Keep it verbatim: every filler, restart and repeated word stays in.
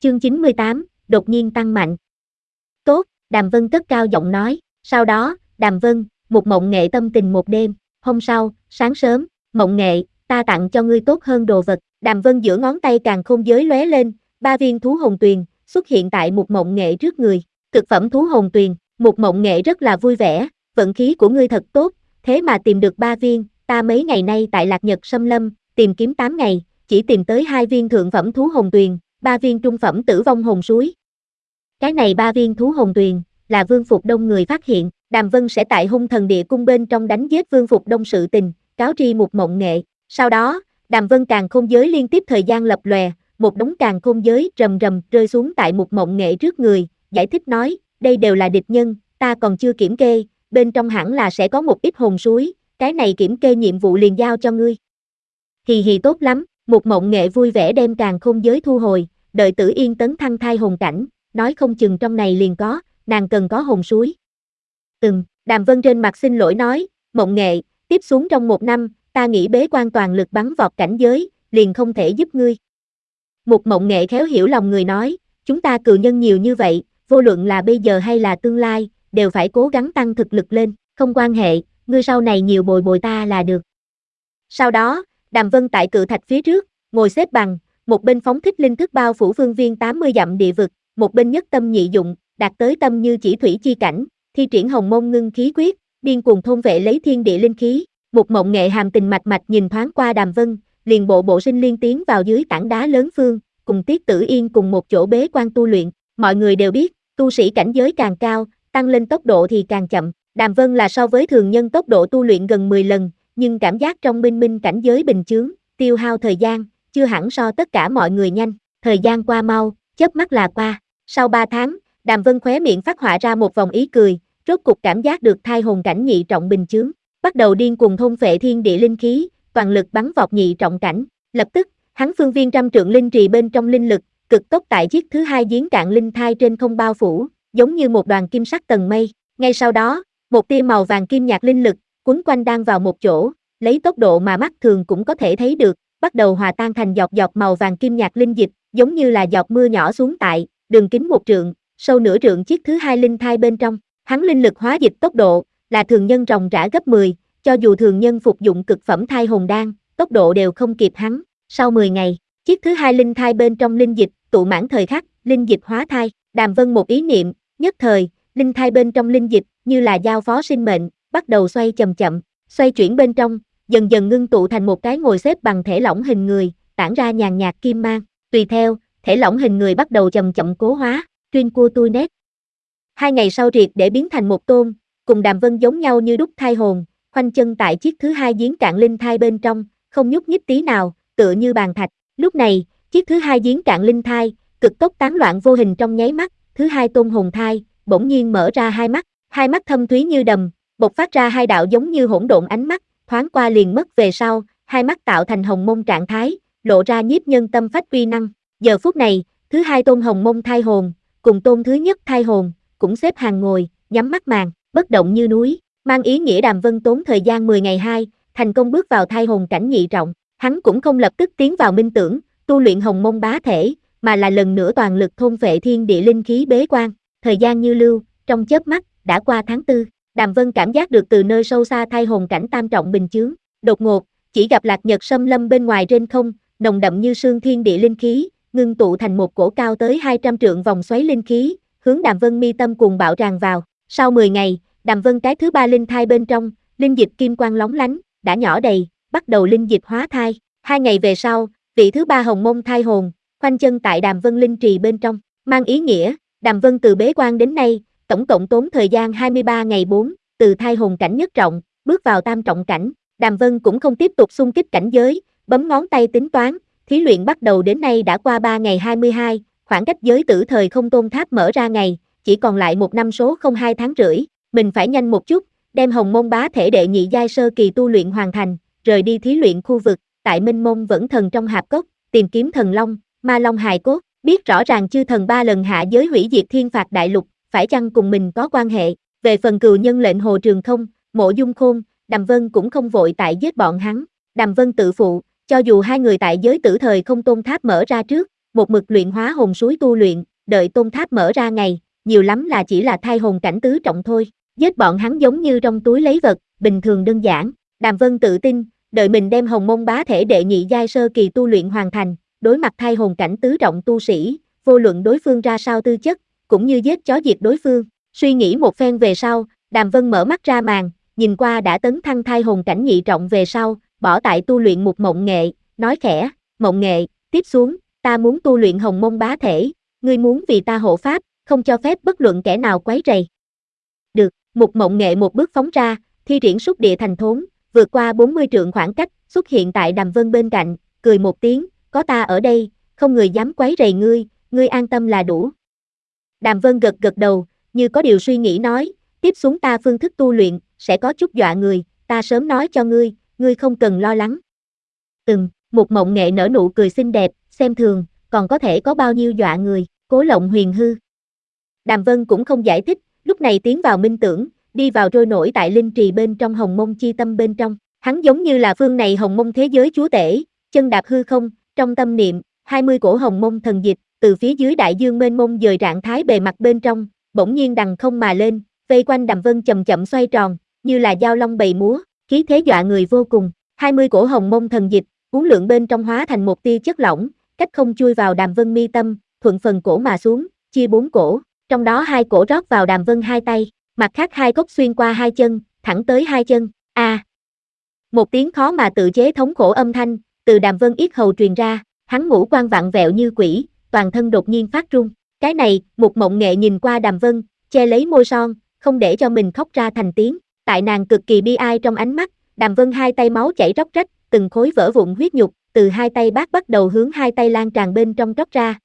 Chương chín mươi tám, đột nhiên tăng mạnh. Tốt, Đàm Vân cất cao giọng nói, sau đó, Đàm Vân, một Mộng Nghệ tâm tình một đêm, hôm sau, sáng sớm, Mộng Nghệ, ta tặng cho ngươi tốt hơn đồ vật, Đàm Vân giữa ngón tay càn khôn giới lóe lên, ba viên thú hồn tuyền, xuất hiện tại một Mộng Nghệ trước người, cực phẩm thú hồn tuyền, một Mộng Nghệ rất là vui vẻ, vận khí của ngươi thật tốt, thế mà tìm được ba viên, ta mấy ngày nay tại Lạc Nhật Sâm Lâm, tìm kiếm tám ngày, chỉ tìm tới hai viên thượng phẩm thú hồn tuyền, ba viên trung phẩm tử vong hồn suối. Cái này ba viên thú hồn tuyền, là Vương Phục Đông người phát hiện, Đàm Vân sẽ tại Hung Thần Địa Cung bên trong đánh giết Vương Phục Đông sự tình, cáo tri một Mộng Nghệ. Sau đó, Đàm Vân càn khôn giới liên tiếp thời gian lập lòe, một đống càn khôn giới rầm rầm rơi xuống tại một Mộng Nghệ trước người, giải thích nói, đây đều là địch nhân, ta còn chưa kiểm kê, bên trong hẳn là sẽ có một ít hồn suối, cái này kiểm kê nhiệm vụ liền giao cho ngươi. Hì hì tốt lắm, một Mộng Nghệ vui vẻ đem càn khôn giới thu hồi, đợi Tử Yên tấn thăng thai hồn cảnh, nói không chừng trong này liền có, nàng cần có hồn suối. Ừm, Đàm Vân trên mặt xin lỗi nói, Mộng Nghệ, tiếp xuống trong một năm, ta nghĩ bế quan toàn lực bắn vọt cảnh giới, liền không thể giúp ngươi. Một Mộng Nghệ khéo hiểu lòng người nói, chúng ta cừu nhân nhiều như vậy, vô luận là bây giờ hay là tương lai, đều phải cố gắng tăng thực lực lên, không quan hệ, ngươi sau này nhiều bồi bồi ta là được. Sau đó, Đàm Vân tại cự thạch phía trước, ngồi xếp bằng, một bên phóng thích linh thức bao phủ phương viên tám mươi dặm địa vực, một bên nhất tâm nhị dụng, đạt tới tâm như chỉ thủy chi cảnh, thi triển hồng môn ngưng khí quyết, điên cuồng thôn vệ lấy thiên địa linh khí. Một Mộng Nghệ hàm tình mạch mạch nhìn thoáng qua Đàm Vân, liền bộ bộ sinh liên tiến vào dưới tảng đá lớn phương, cùng Tiết Tử Yên cùng một chỗ bế quan tu luyện. Mọi người đều biết, tu sĩ cảnh giới càng cao, tăng lên tốc độ thì càng chậm. Đàm Vân là so với thường nhân tốc độ tu luyện gần mười lần, nhưng cảm giác trong minh minh cảnh giới bình chướng, tiêu hao thời gian, chưa hẳn so tất cả mọi người nhanh. Thời gian qua mau, chớp mắt là qua. Sau ba tháng, Đàm Vân khóe miệng phát họa ra một vòng ý cười, rốt cục cảm giác được thai hồn cảnh nhị trọng bình chướng, bắt đầu điên cuồng thôn phệ thiên địa linh khí, toàn lực bắn vọt nhị trọng cảnh. Lập tức, hắn phương viên trăm trượng linh trì bên trong linh lực, cực tốc tại chiếc thứ hai giếng cạn linh thai trên không bao phủ, giống như một đoàn kim sắc tầng mây. Ngay sau đó, một tia màu vàng kim nhạt linh lực quấn quanh đang vào một chỗ, lấy tốc độ mà mắt thường cũng có thể thấy được, bắt đầu hòa tan thành giọt giọt màu vàng kim nhạt linh dịch, giống như là giọt mưa nhỏ xuống tại đường kính một trượng, sâu nửa trượng chiếc thứ hai linh thai bên trong. Hắn linh lực hóa dịch tốc độ là thường nhân ròng rã gấp mười, cho dù thường nhân phục dụng cực phẩm thai hồn đan, tốc độ đều không kịp hắn. Sau mười ngày, chiếc thứ hai linh thai bên trong linh dịch tụ mãn thời khắc, linh dịch hóa thai. Đàm Vân một ý niệm, nhất thời, linh thai bên trong linh dịch như là giao phó sinh mệnh, bắt đầu xoay chậm chậm, xoay chuyển bên trong, dần dần ngưng tụ thành một cái ngồi xếp bằng thể lỏng hình người, tản ra nhàn nhạt kim mang. Tùy theo, thể lỏng hình người bắt đầu chậm chậm cố hóa, chuyên cua tui nét. Hai ngày sau triệt để biến thành một tôn, cùng Đàm Vân giống nhau như đúc thai hồn, khoanh chân tại chiếc thứ hai giếng cạn linh thai bên trong, không nhúc nhích tí nào, tựa như bàn thạch. Lúc này, chiếc thứ hai giếng cạn linh thai, cực tốc tán loạn vô hình trong nháy mắt, thứ hai tôn hồn thai, bỗng nhiên mở ra hai mắt, hai mắt thâm thúy như đầm, bộc phát ra hai đạo giống như hỗn độn ánh mắt, thoáng qua liền mất về sau, hai mắt tạo thành hồng mông trạng thái, lộ ra nhiếp nhân tâm phách uy năng. Giờ phút này, thứ hai tôn hồng mông thai hồn, cùng tôn thứ nhất thai hồn, cũng xếp hàng ngồi, nhắm mắt màn, bất động như núi, mang ý nghĩa Đàm Vân tốn thời gian mười ngày hai, thành công bước vào thai hồn cảnh nhị trọng. Hắn cũng không lập tức tiến vào minh tưởng, tu luyện hồng mông bá thể, mà là lần nữa toàn lực thôn phệ thiên địa linh khí bế quan. Thời gian như lưu, trong chớp mắt, đã qua tháng tư, Đàm Vân cảm giác được từ nơi sâu xa thai hồn cảnh tam trọng bình chướng. Đột ngột, chỉ gặp Lạc Nhật Sâm Lâm bên ngoài trên không, nồng đậm như sương thiên địa linh khí, ngưng tụ thành một cổ cao tới hai trăm trượng vòng xoáy linh khí, hướng Đàm Vân mi tâm cuồng bạo tràn vào. Sau mười ngày, Đàm Vân cái thứ ba linh thai bên trong, linh dịch kim quang lóng lánh, đã nhỏ đầy, bắt đầu linh dịch hóa thai. Hai ngày về sau, vị thứ ba hồng mông thai hồn, khoanh chân tại Đàm Vân linh trì bên trong, mang ý nghĩa, Đàm Vân từ bế quan đến nay, tổng cộng tốn thời gian hai mươi ba ngày bốn, từ thai hồn cảnh nhất trọng, bước vào tam trọng cảnh. Đàm Vân cũng không tiếp tục xung kích cảnh giới, bấm ngón tay tính toán, thí luyện bắt đầu đến nay đã qua ba ngày hai mươi hai, khoảng cách giới tử thời không tôn tháp mở ra ngày, chỉ còn lại một năm số không hai tháng rưỡi, mình phải nhanh một chút, đem hồng môn bá thể đệ nhị giai sơ kỳ tu luyện hoàn thành, rời đi thí luyện khu vực, tại Minh Mông Vẫn Thần trong hạp cốc, tìm kiếm thần long, ma long hài cốt, biết rõ ràng chư thần ba lần hạ giới hủy diệt thiên phạt đại lục, phải chăng cùng mình có quan hệ. Về phần cừu nhân lệnh Hồ Trường Không, Mộ Dung Khôn, Đàm Vân cũng không vội tại giết bọn hắn. Đàm Vân tự phụ, cho dù hai người tại giới tử thời không tôn tháp mở ra trước, một mực luyện hóa hồn suối tu luyện, đợi tôn tháp mở ra ngày, nhiều lắm là chỉ là thai hồn cảnh tứ trọng thôi, giết bọn hắn giống như trong túi lấy vật, bình thường đơn giản. Đàm Vân tự tin, đợi mình đem hồng môn bá thể đệ nhị giai sơ kỳ tu luyện hoàn thành, đối mặt thai hồn cảnh tứ trọng tu sĩ, vô luận đối phương ra sao tư chất, cũng như giết chó diệt đối phương. Suy nghĩ một phen về sau, Đàm Vân mở mắt ra màn, nhìn qua đã tấn thăng thai hồn cảnh nhị trọng về sau, bỏ tại tu luyện một mộng nghệ, nói khẽ, mộng nghệ, tiếp xuống, ta muốn tu luyện hồng môn bá thể, ngươi muốn vì ta hộ pháp, không cho phép bất luận kẻ nào quấy rầy. Được, một mộng nghệ một bước phóng ra, thi triển xúc địa thành thốn, vượt qua bốn mươi trượng khoảng cách, xuất hiện tại Đàm Vân bên cạnh, cười một tiếng, có ta ở đây, không người dám quấy rầy ngươi, ngươi an tâm là đủ. Đàm Vân gật gật đầu, như có điều suy nghĩ nói, tiếp xuống ta phương thức tu luyện, sẽ có chút dọa người, ta sớm nói cho ngươi, ngươi không cần lo lắng. Ừm, một mộng nghệ nở nụ cười xinh đẹp, xem thường, còn có thể có bao nhiêu dọa người, Cố Lộng Huyền hư. Đàm Vân cũng không giải thích, lúc này tiến vào minh tưởng, đi vào trôi nổi tại linh trì bên trong hồng mông chi tâm bên trong, hắn giống như là phương này hồng mông thế giới chúa tể, chân đạp hư không, trong tâm niệm, hai mươi cổ hồng mông thần dịch, từ phía dưới đại dương mênh mông dời trạng thái bề mặt bên trong, bỗng nhiên đằng không mà lên, vây quanh Đàm Vân chậm chậm xoay tròn, như là dao long bầy múa, khí thế dọa người vô cùng. hai mươi cổ hồng mông thần dịch, uốn lượn bên trong hóa thành một tia chất lỏng, cách không chui vào Đàm Vân mi tâm, thuận phần cổ mà xuống, chia bốn cổ, trong đó hai cổ rót vào Đàm Vân hai tay, mặt khác hai cốc xuyên qua hai chân, thẳng tới hai chân. A! À. Một tiếng khó mà tự chế thống khổ âm thanh từ Đàm Vân yết hầu truyền ra, hắn ngũ quan vặn vẹo như quỷ, toàn thân đột nhiên phát run. Cái này, một mộng nghệ nhìn qua Đàm Vân, che lấy môi son, không để cho mình khóc ra thành tiếng. Tại nàng cực kỳ bi ai trong ánh mắt, Đàm Vân hai tay máu chảy róc rách, từng khối vỡ vụn huyết nhục từ hai tay bác bắt đầu hướng hai tay lan tràn bên trong rót ra,